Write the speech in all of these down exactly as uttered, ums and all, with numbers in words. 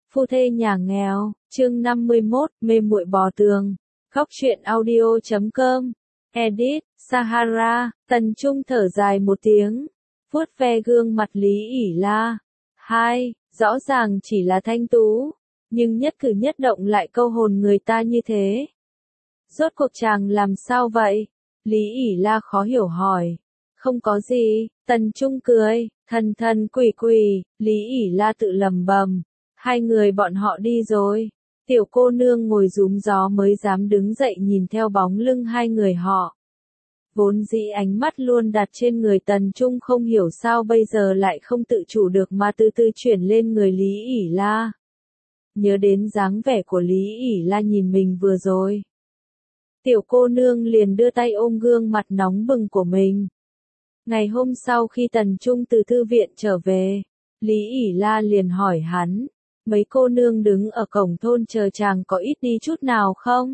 Phu thê nhà nghèo, chương năm mươi mốt, mê muội bò tường. Góc truyện audio chấm com. Edit, Sahara, Tần Trung thở dài một tiếng. Vuốt ve gương mặt Lý ỉ la. Hai, rõ ràng chỉ là thanh tú. Nhưng nhất cử nhất động lại câu hồn người ta như thế. Rốt cuộc chàng làm sao vậy? Lý ỉ la khó hiểu hỏi. Không có gì, Tần Trung cười, thần thần quỷ quỷ, Lý ỉ la tự lầm bầm. Hai người bọn họ đi rồi. Tiểu cô nương ngồi rúm gió mới dám đứng dậy nhìn theo bóng lưng hai người họ. Vốn dĩ ánh mắt luôn đặt trên người Tần Trung không hiểu sao bây giờ lại không tự chủ được mà từ từ chuyển lên người Lý ỉ la. Nhớ đến dáng vẻ của Lý ỉ la nhìn mình vừa rồi. Tiểu cô nương liền đưa tay ôm gương mặt nóng bừng của mình. Ngày hôm sau khi Tần Trung từ thư viện trở về, Lý ỉ la liền hỏi hắn, mấy cô nương đứng ở cổng thôn chờ chàng có ít đi chút nào không?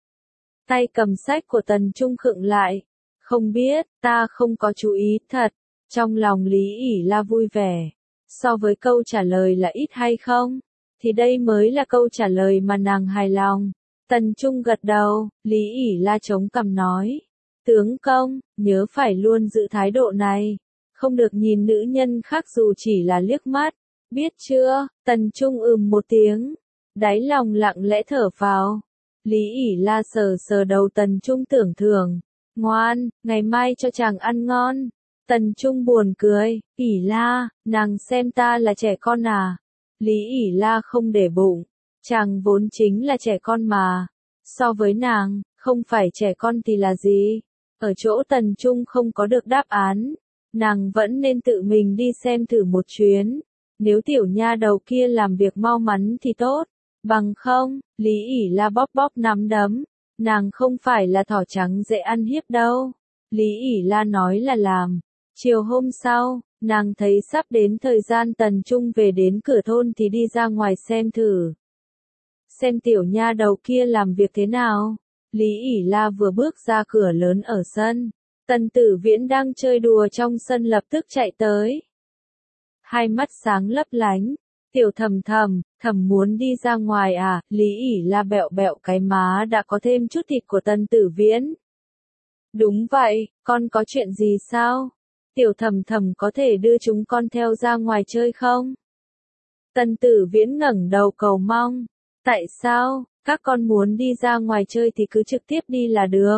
Tay cầm sách của Tần Trung khựng lại, không biết, ta không có chú ý thật. Trong lòng Lý ỉ la vui vẻ, so với câu trả lời là ít hay không, thì đây mới là câu trả lời mà nàng hài lòng. Tần Trung gật đầu, Lý ỉ la chống cằm nói, tướng công, nhớ phải luôn giữ thái độ này, không được nhìn nữ nhân khác dù chỉ là liếc mắt, biết chưa? Tần Trung ừm một tiếng, đáy lòng lặng lẽ thở phào. Lý ỉ la sờ sờ đầu Tần Trung tưởng thưởng, ngoan, ngày mai cho chàng ăn ngon. Tần Trung buồn cười, ỉ la, nàng xem ta là trẻ con à? Lý ỉ la không để bụng, chàng vốn chính là trẻ con mà. So với nàng, không phải trẻ con thì là gì? Ở chỗ Tần Trung không có được đáp án, nàng vẫn nên tự mình đi xem thử một chuyến. Nếu tiểu nha đầu kia làm việc mau mắn thì tốt, bằng không, Lý ỉ la bóp bóp nắm đấm, nàng không phải là thỏ trắng dễ ăn hiếp đâu. Lý ỉ la nói là làm. Chiều hôm sau, nàng thấy sắp đến thời gian Tần Trung về đến cửa thôn thì đi ra ngoài xem thử. Xem tiểu nha đầu kia làm việc thế nào. Lý ỉ la vừa bước ra cửa lớn ở sân, Tần Tử Viễn đang chơi đùa trong sân lập tức chạy tới. Hai mắt sáng lấp lánh, tiểu thầm thầm, thầm muốn đi ra ngoài à? Lý ỉ la bẹo bẹo cái má đã có thêm chút thịt của Tần Tử Viễn. Đúng vậy, con có chuyện gì sao? Tiểu thầm thầm có thể đưa chúng con theo ra ngoài chơi không? Tần Tử Viễn ngẩng đầu cầu mong. Tại sao? Các con muốn đi ra ngoài chơi thì cứ trực tiếp đi là được.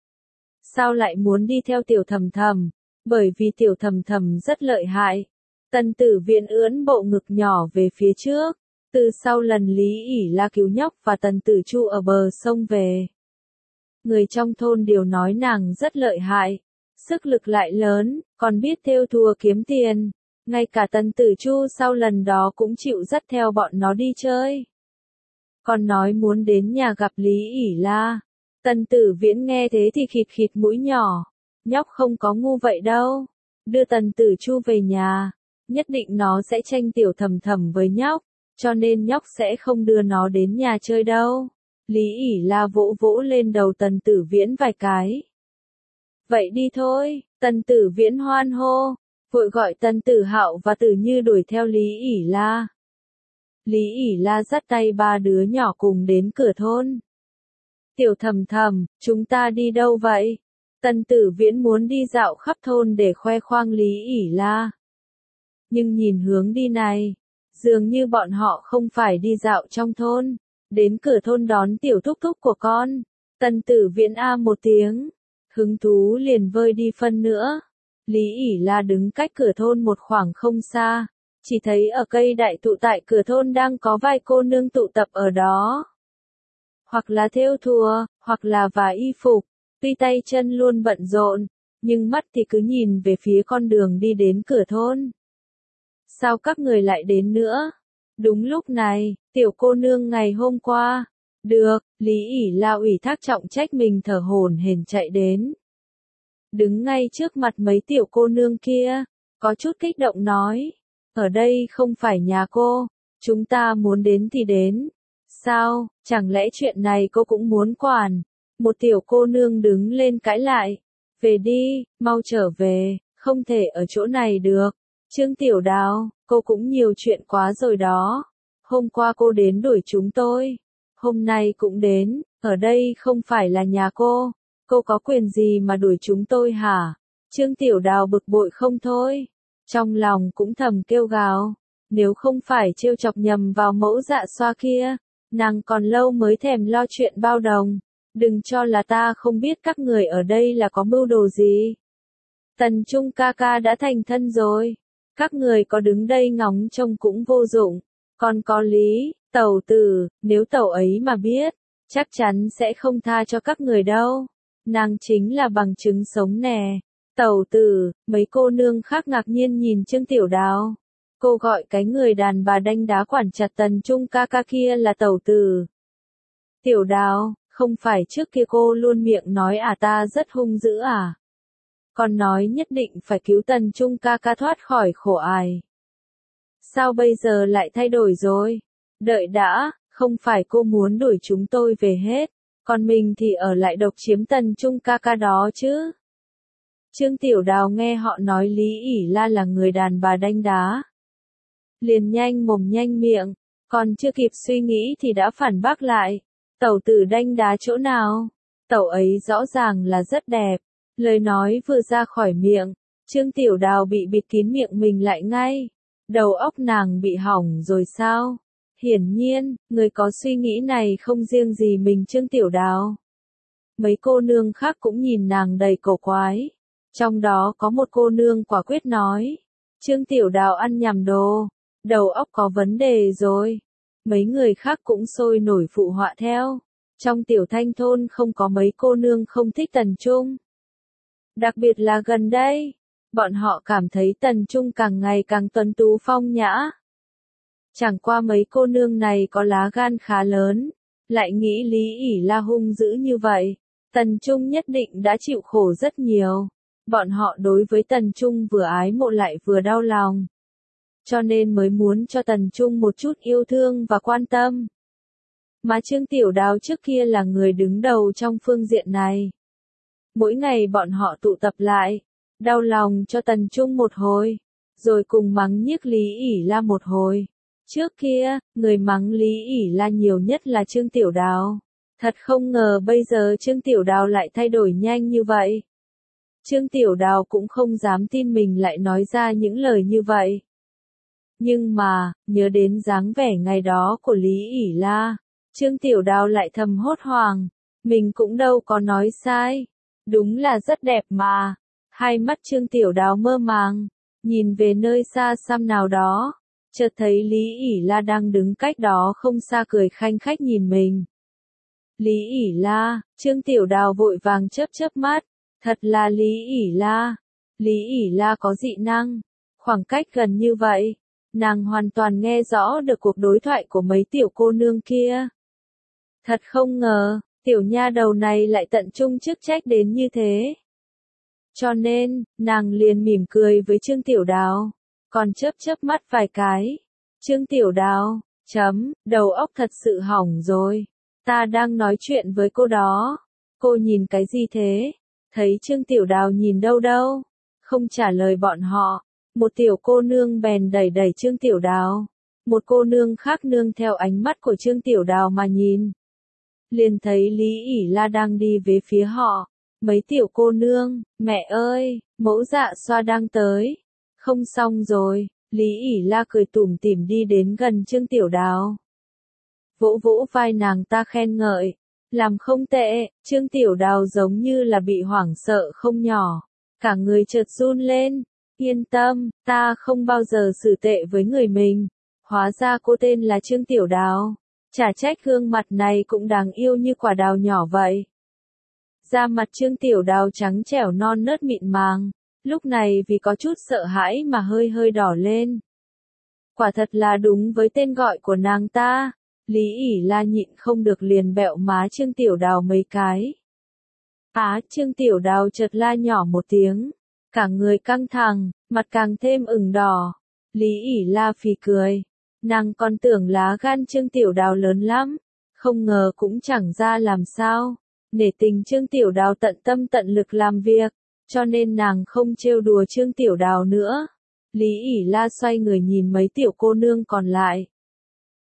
Sao lại muốn đi theo tiểu thầm thầm? Bởi vì tiểu thầm thầm rất lợi hại. Tần Tử Viễn ưỡn bộ ngực nhỏ về phía trước. Từ sau lần Lý ỉ la cứu nhóc và Tần Tử Chu ở bờ sông về. Người trong thôn đều nói nàng rất lợi hại. Sức lực lại lớn, còn biết thêu thùa kiếm tiền. Ngay cả Tần Tử Chu sau lần đó cũng chịu dắt theo bọn nó đi chơi. Còn nói muốn đến nhà gặp Lý ỉ la. Tần Tử Viễn nghe thế thì khịt khịt mũi nhỏ. Nhóc không có ngu vậy đâu. Đưa Tần Tử Chu về nhà, nhất định nó sẽ tranh tiểu thầm thầm với nhóc, cho nên nhóc sẽ không đưa nó đến nhà chơi đâu. Lý ỉ la vỗ vỗ lên đầu Tần Tử Viễn vài cái. Vậy đi thôi, Tần Tử Viễn hoan hô, vội gọi Tần Tử Hạo và Tử Như đuổi theo Lý ỉ la. Lý ỉ la dắt tay ba đứa nhỏ cùng đến cửa thôn. Tiểu thầm thầm, chúng ta đi đâu vậy? Tần Tử Viễn muốn đi dạo khắp thôn để khoe khoang Lý ỉ la. Nhưng nhìn hướng đi này, dường như bọn họ không phải đi dạo trong thôn. Đến cửa thôn đón tiểu thúc thúc của con. Tần Tử Viễn a một tiếng, hứng thú liền vơi đi phân nữa. Lý ỉ la đứng cách cửa thôn một khoảng không xa, chỉ thấy ở cây đại thụ tại cửa thôn đang có vài cô nương tụ tập ở đó. Hoặc là thêu thùa, hoặc là vá y phục, tuy tay chân luôn bận rộn, nhưng mắt thì cứ nhìn về phía con đường đi đến cửa thôn. Sao các người lại đến nữa? Đúng lúc này, tiểu cô nương ngày hôm qua. Được, Lý ỉ la ủy thác trọng trách mình thở hổn hển chạy đến. Đứng ngay trước mặt mấy tiểu cô nương kia, có chút kích động nói. Ở đây không phải nhà cô, chúng ta muốn đến thì đến. Sao, chẳng lẽ chuyện này cô cũng muốn quản? Một tiểu cô nương đứng lên cãi lại. Về đi, mau trở về, không thể ở chỗ này được. Trương Tiểu Đào, cô cũng nhiều chuyện quá rồi đó. Hôm qua cô đến đuổi chúng tôi. Hôm nay cũng đến, ở đây không phải là nhà cô. Cô có quyền gì mà đuổi chúng tôi hả? Trương Tiểu Đào bực bội không thôi. Trong lòng cũng thầm kêu gào. Nếu không phải trêu chọc nhầm vào mẫu dạ xoa kia, nàng còn lâu mới thèm lo chuyện bao đồng. Đừng cho là ta không biết các người ở đây là có mưu đồ gì. Tần Trung ca ca đã thành thân rồi. Các người có đứng đây ngóng trông cũng vô dụng. Còn có lý, tẩu tử, nếu tẩu ấy mà biết, chắc chắn sẽ không tha cho các người đâu. Nàng chính là bằng chứng sống nè. Tẩu tử, mấy cô nương khác ngạc nhiên nhìn Trương Tiểu Đào. Cô gọi cái người đàn bà đanh đá quản chặt Tần Trung ca ca kia là tẩu tử. Tiểu Đào, không phải trước kia cô luôn miệng nói à ta rất hung dữ à? Còn nói nhất định phải cứu Tần Trung ca ca thoát khỏi khổ ải. Sao bây giờ lại thay đổi rồi? Đợi đã, không phải cô muốn đuổi chúng tôi về hết, còn mình thì ở lại độc chiếm Tần Trung ca ca đó chứ? Trương Tiểu Đào nghe họ nói Lý ỉ La là người đàn bà đanh đá. Liền nhanh mồm nhanh miệng, còn chưa kịp suy nghĩ thì đã phản bác lại. Tẩu tử đanh đá chỗ nào? Tẩu ấy rõ ràng là rất đẹp. Lời nói vừa ra khỏi miệng, Trương Tiểu Đào bị bịt kín miệng mình lại ngay. Đầu óc nàng bị hỏng rồi sao? Hiển nhiên, người có suy nghĩ này không riêng gì mình Trương Tiểu Đào. Mấy cô nương khác cũng nhìn nàng đầy cổ quái. Trong đó có một cô nương quả quyết nói. Trương Tiểu Đào ăn nhầm đồ. Đầu óc có vấn đề rồi. Mấy người khác cũng sôi nổi phụ họa theo. Trong Tiểu Thanh thôn không có mấy cô nương không thích Tần Trung. Đặc biệt là gần đây, bọn họ cảm thấy Tần Trung càng ngày càng tuấn tú phong nhã. Chẳng qua mấy cô nương này có lá gan khá lớn, lại nghĩ Lý ỉ La hung dữ như vậy. Tần Trung nhất định đã chịu khổ rất nhiều. Bọn họ đối với Tần Trung vừa ái mộ lại vừa đau lòng. Cho nên mới muốn cho Tần Trung một chút yêu thương và quan tâm. Mà Trương Tiểu Đào trước kia là người đứng đầu trong phương diện này. Mỗi ngày bọn họ tụ tập lại, đau lòng cho Tần Trung một hồi, rồi cùng mắng nhiếc Lý ỉ La một hồi. Trước kia, người mắng Lý ỉ La nhiều nhất là Trương Tiểu Đào. Thật không ngờ bây giờ Trương Tiểu Đào lại thay đổi nhanh như vậy. Trương Tiểu Đào cũng không dám tin mình lại nói ra những lời như vậy. Nhưng mà, nhớ đến dáng vẻ ngày đó của Lý ỉ La, Trương Tiểu Đào lại thầm hốt hoảng. Mình cũng đâu có nói sai. Đúng là rất đẹp mà. Hai mắt Trương Tiểu Đào mơ màng, nhìn về nơi xa xăm nào đó, chợt thấy Lý ỉ La đang đứng cách đó không xa cười khanh khách nhìn mình. Lý ỉ La, Trương Tiểu Đào vội vàng chớp chớp mắt, thật là Lý ỉ La. Lý ỉ La có dị năng, khoảng cách gần như vậy, nàng hoàn toàn nghe rõ được cuộc đối thoại của mấy tiểu cô nương kia. Thật không ngờ, tiểu nha đầu này lại tận trung chức trách đến như thế. Cho nên, nàng liền mỉm cười với Trương Tiểu Đào, còn chớp chớp mắt vài cái. Trương Tiểu Đào, chấm, đầu óc thật sự hỏng rồi. Ta đang nói chuyện với cô đó. Cô nhìn cái gì thế? Thấy Trương Tiểu Đào nhìn đâu đâu? Không trả lời bọn họ. Một tiểu cô nương bèn đẩy đẩy Trương Tiểu Đào. Một cô nương khác nương theo ánh mắt của Trương Tiểu Đào mà nhìn. Liền thấy Lý ỉ La đang đi về phía họ. Mấy tiểu cô nương, mẹ ơi, mẫu dạ xoa đang tới. Không xong rồi, Lý ỉ La cười tủm tỉm đi đến gần Trương Tiểu Đào. Vỗ vỗ vai nàng ta khen ngợi. Làm không tệ, Trương Tiểu Đào giống như là bị hoảng sợ không nhỏ. Cả người chợt run lên. Yên tâm, ta không bao giờ xử tệ với người mình. Hóa ra cô tên là Trương Tiểu Đào. Chả trách gương mặt này cũng đáng yêu như quả đào nhỏ vậy. Da mặt Trương Tiểu Đào trắng trẻo non nớt mịn màng, lúc này vì có chút sợ hãi mà hơi hơi đỏ lên. Quả thật là đúng với tên gọi của nàng ta. Lý ỉ La nhịn không được liền bẹo má Trương Tiểu Đào mấy cái. Á, Trương Tiểu Đào chợt la nhỏ một tiếng, cả người căng thẳng, mặt càng thêm ửng đỏ. Lý ỉ La phì cười, nàng còn tưởng lá gan Trương Tiểu Đào lớn lắm, không ngờ cũng chẳng ra làm sao. Nể tình Trương Tiểu Đào tận tâm tận lực làm việc, cho nên nàng không trêu đùa Trương Tiểu Đào nữa. Lý ỉ La xoay người nhìn mấy tiểu cô nương còn lại.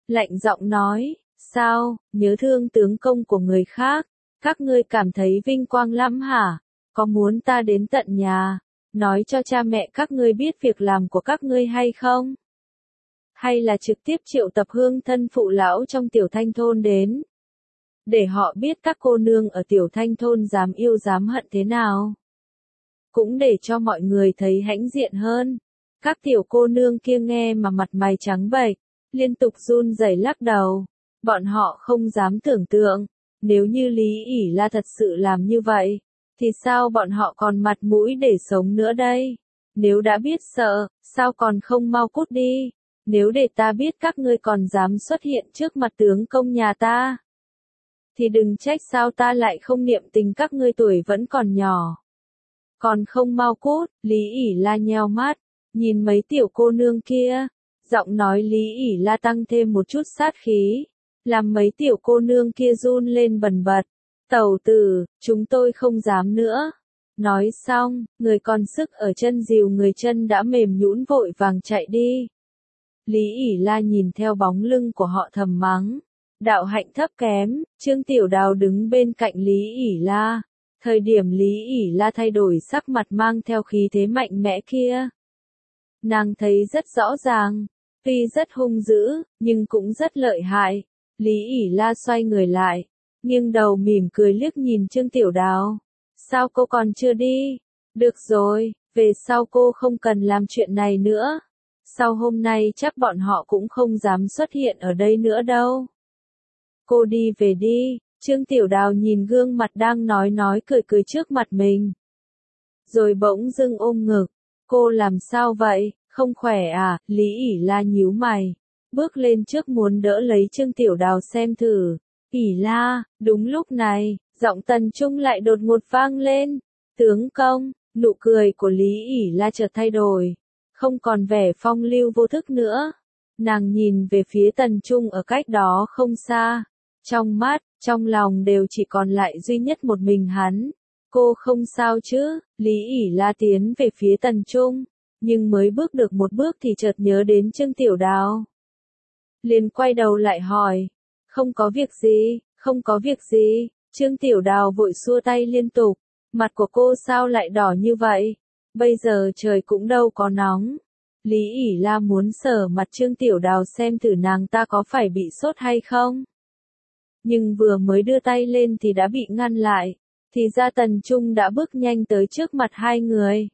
lạnh giọng nói, sao, nhớ thương tướng công của người khác, các ngươi cảm thấy vinh quang lắm hả? Có muốn ta đến tận nhà, nói cho cha mẹ các ngươi biết việc làm của các ngươi hay không? Hay là trực tiếp triệu tập hương thân phụ lão trong tiểu thanh thôn đến, để họ biết các cô nương ở tiểu thanh thôn dám yêu dám hận thế nào? Cũng để cho mọi người thấy hãnh diện hơn. Các tiểu cô nương kia nghe mà mặt mày trắng bệch, liên tục run rẩy lắc đầu. Bọn họ không dám tưởng tượng, nếu như Lý ỷ La thật sự làm như vậy, thì sao bọn họ còn mặt mũi để sống nữa đây? Nếu đã biết sợ, sao còn không mau cút đi? Nếu để ta biết các ngươi còn dám xuất hiện trước mặt tướng công nhà ta, thì đừng trách sao ta lại không niệm tình các ngươi tuổi vẫn còn nhỏ. Còn không mau cút, Lý ỷ La nheo mắt, nhìn mấy tiểu cô nương kia, giọng nói Lý ỷ La tăng thêm một chút sát khí, làm mấy tiểu cô nương kia run lên bần bật. Tẩu tử, chúng tôi không dám nữa. Nói xong, người còn sức ở chân dìu người chân đã mềm nhũn vội vàng chạy đi. Lý ỷ La nhìn theo bóng lưng của họ thầm mắng. Đạo hạnh thấp kém, Trương Tiểu Đào đứng bên cạnh Lý ỷ La. Thời điểm Lý ỷ La thay đổi sắc mặt mang theo khí thế mạnh mẽ kia. Nàng thấy rất rõ ràng, tuy rất hung dữ, nhưng cũng rất lợi hại. Lý ỷ La xoay người lại, nghiêng đầu mỉm cười liếc nhìn Trương Tiểu Đào. Sao cô còn chưa đi? Được rồi, về sau cô không cần làm chuyện này nữa. Sau hôm nay chắc bọn họ cũng không dám xuất hiện ở đây nữa đâu. Cô đi về đi. Trương Tiểu Đào nhìn gương mặt đang nói nói cười cười trước mặt mình. Rồi bỗng dưng ôm ngực. Cô làm sao vậy, không khỏe à? Lý ỷ La nhíu mày, bước lên trước muốn đỡ lấy Trương Tiểu Đào xem thử. ỷ La, đúng lúc này, giọng Tần Trung lại đột ngột vang lên. Tướng công, nụ cười của Lý ỷ La chợt thay đổi, không còn vẻ phong lưu vô thức nữa. Nàng nhìn về phía Tần Trung ở cách đó không xa. Trong mắt, trong lòng đều chỉ còn lại duy nhất một mình hắn. Cô không sao chứ? Lý ỷ La tiến về phía Tần Trung, nhưng mới bước được một bước thì chợt nhớ đến Trương Tiểu Đào. Liền quay đầu lại hỏi, không có việc gì, không có việc gì. Trương Tiểu Đào vội xua tay liên tục, mặt của cô sao lại đỏ như vậy? Bây giờ trời cũng đâu có nóng. Lý ỷ La muốn sờ mặt Trương Tiểu Đào xem thử nàng ta có phải bị sốt hay không. Nhưng vừa mới đưa tay lên thì đã bị ngăn lại, thì ra Tần Trung đã bước nhanh tới trước mặt hai người.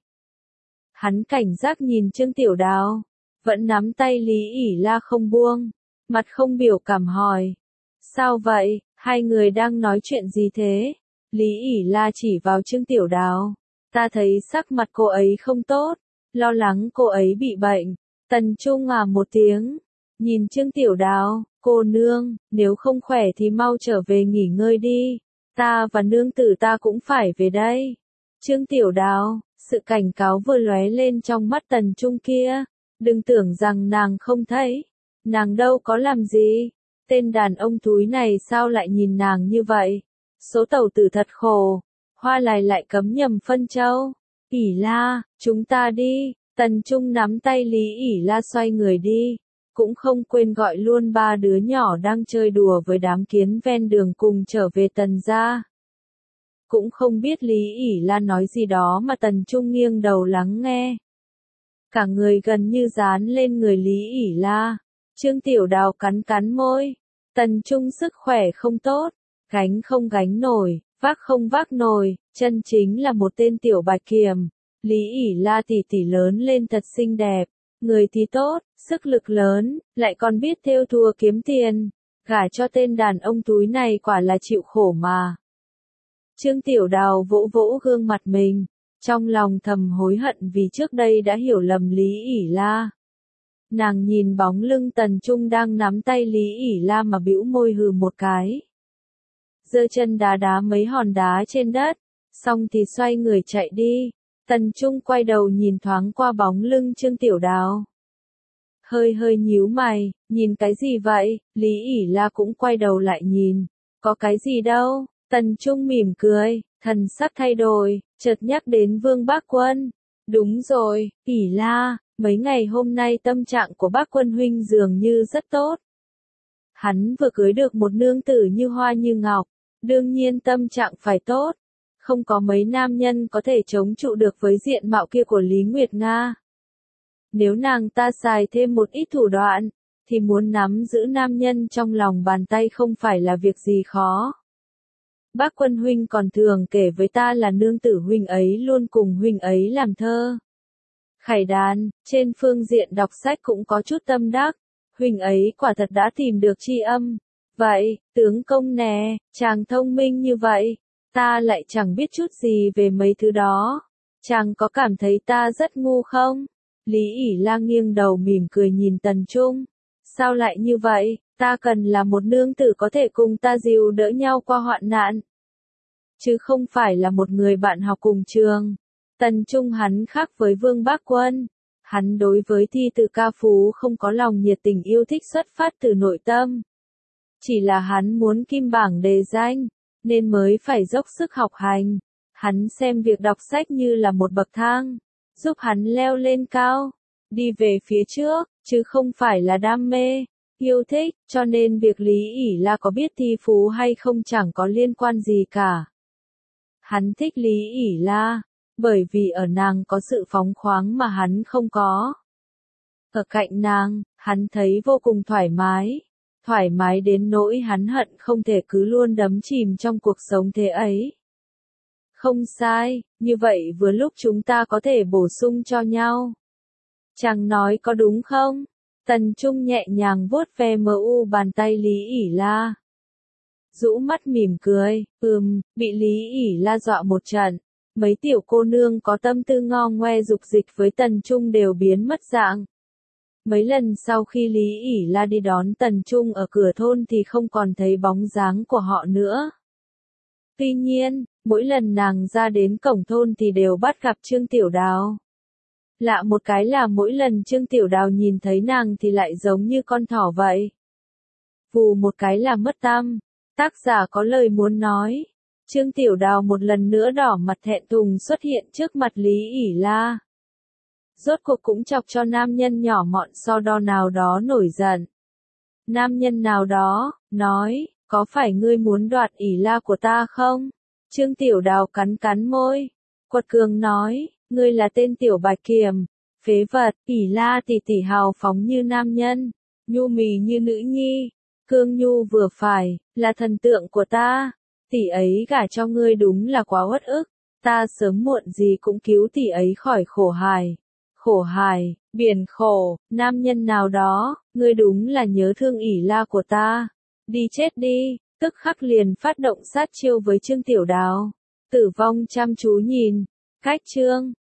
Hắn cảnh giác nhìn Trương Tiểu Đào, vẫn nắm tay Lý ỷ La không buông, mặt không biểu cảm hỏi. Sao vậy, hai người đang nói chuyện gì thế? Lý ỷ La chỉ vào Trương Tiểu Đào. Ta thấy sắc mặt cô ấy không tốt, lo lắng cô ấy bị bệnh. Tần Trung à một tiếng, nhìn Trương Tiểu Đào, cô nương, nếu không khỏe thì mau trở về nghỉ ngơi đi. Ta và nương tử ta cũng phải về đây. Trương Tiểu Đào, sự cảnh cáo vừa lóe lên trong mắt Tần Trung kia. Đừng tưởng rằng nàng không thấy. Nàng đâu có làm gì. Tên đàn ông thúi này sao lại nhìn nàng như vậy? Số tẩu tử thật khổ. Hoa Lài lại cấm nhầm phân châu. ỷ La, chúng ta đi. Tần Trung nắm tay Lý ỷ La xoay người đi. Cũng không quên gọi luôn ba đứa nhỏ đang chơi đùa với đám kiến ven đường cùng trở về Tần gia. Cũng không biết Lý ỷ La nói gì đó mà Tần Trung nghiêng đầu lắng nghe. Cả người gần như dán lên người Lý ỷ La. Trương Tiểu Đào cắn cắn môi. Tần Trung sức khỏe không tốt, gánh không gánh nổi, vác không vác nổi, chân chính là một tên tiểu bạch kiểm. Lý ỷ La tỷ tỷ lớn lên thật xinh đẹp, người thì tốt, sức lực lớn, lại còn biết thêu thùa kiếm tiền. Gả cho tên đàn ông túi này quả là chịu khổ mà. Trương Tiểu Đào vỗ vỗ gương mặt mình, trong lòng thầm hối hận vì trước đây đã hiểu lầm Lý ỷ La. Nàng nhìn bóng lưng Tần Trung đang nắm tay Lý ỷ La mà bĩu môi hừ một cái. Giơ chân đá đá mấy hòn đá trên đất, xong thì xoay người chạy đi. Tần Trung quay đầu nhìn thoáng qua bóng lưng Trương Tiểu Đào. Hơi hơi nhíu mày, nhìn cái gì vậy? Lý ỷ La cũng quay đầu lại nhìn. Có cái gì đâu? Tần Trung mỉm cười, thần sắc thay đổi, chợt nhắc đến Vương Bác Quân. Đúng rồi, ỷ La, mấy ngày hôm nay tâm trạng của Bác Quân huynh dường như rất tốt. Hắn vừa cưới được một nương tử như hoa như ngọc, đương nhiên tâm trạng phải tốt. Không có mấy nam nhân có thể chống trụ được với diện mạo kia của Lý Nguyệt Nga. Nếu nàng ta xài thêm một ít thủ đoạn, thì muốn nắm giữ nam nhân trong lòng bàn tay không phải là việc gì khó. Bác Quân huynh còn thường kể với ta là nương tử huynh ấy luôn cùng huynh ấy làm thơ. Khải Đàn, trên phương diện đọc sách cũng có chút tâm đắc, huynh ấy quả thật đã tìm được tri âm. Vậy, tướng công nè, chàng thông minh như vậy, ta lại chẳng biết chút gì về mấy thứ đó. Chàng có cảm thấy ta rất ngu không? Lý ỉ La nghiêng đầu mỉm cười nhìn Tần Trung. Sao lại như vậy, ta cần là một nương tử có thể cùng ta dìu đỡ nhau qua hoạn nạn. Chứ không phải là một người bạn học cùng trường. Tần Trung hắn khác với Vương Bác Quân. Hắn đối với thi từ ca phú không có lòng nhiệt tình yêu thích xuất phát từ nội tâm. Chỉ là hắn muốn kim bảng đề danh, nên mới phải dốc sức học hành. Hắn xem việc đọc sách như là một bậc thang, giúp hắn leo lên cao, đi về phía trước, chứ không phải là đam mê, yêu thích, cho nên việc Lý ỉ La có biết thi phú hay không chẳng có liên quan gì cả. Hắn thích Lý ỉ La, bởi vì ở nàng có sự phóng khoáng mà hắn không có. Ở cạnh nàng, hắn thấy vô cùng thoải mái, thoải mái đến nỗi hắn hận không thể cứ luôn đắm chìm trong cuộc sống thế ấy. Không sai, như vậy vừa lúc chúng ta có thể bổ sung cho nhau. Chàng nói có đúng không? Tần Trung nhẹ nhàng vuốt ve mờ u bàn tay Lý ỉ La. Rũ mắt mỉm cười, ừm, bị Lý ỉ La dọa một trận. Mấy tiểu cô nương có tâm tư ngo ngoe dục dịch với Tần Trung đều biến mất dạng. Mấy lần sau khi Lý ỉ La đi đón Tần Trung ở cửa thôn thì không còn thấy bóng dáng của họ nữa. Tuy nhiên, mỗi lần nàng ra đến cổng thôn thì đều bắt gặp Trương Tiểu Đào. Lạ một cái là mỗi lần Trương Tiểu Đào nhìn thấy nàng thì lại giống như con thỏ vậy. Vù một cái là mất tăm. Tác giả có lời muốn nói. Trương Tiểu Đào một lần nữa đỏ mặt thẹn thùng xuất hiện trước mặt Lý ỉ La. Rốt cuộc cũng chọc cho nam nhân nhỏ mọn so đo nào đó nổi giận. Nam nhân nào đó, nói, có phải ngươi muốn đoạt ỉ La của ta không? Trương Tiểu Đào cắn cắn môi. Quật cường nói, ngươi là tên tiểu bạch kiểm, phế vật, ỉ La tỷ tỷ hào phóng như nam nhân, nhu mì như nữ nhi, cương nhu vừa phải, là thần tượng của ta. Tỷ ấy gả cho ngươi đúng là quá uất ức, ta sớm muộn gì cũng cứu tỷ ấy khỏi khổ hài. Khổ hài, biển khổ, nam nhân nào đó, ngươi đúng là nhớ thương ỉ La của ta. Đi chết đi, tức khắc liền phát động sát chiêu với Trương Tiểu Đào. Tử vong chăm chú nhìn, cách chương.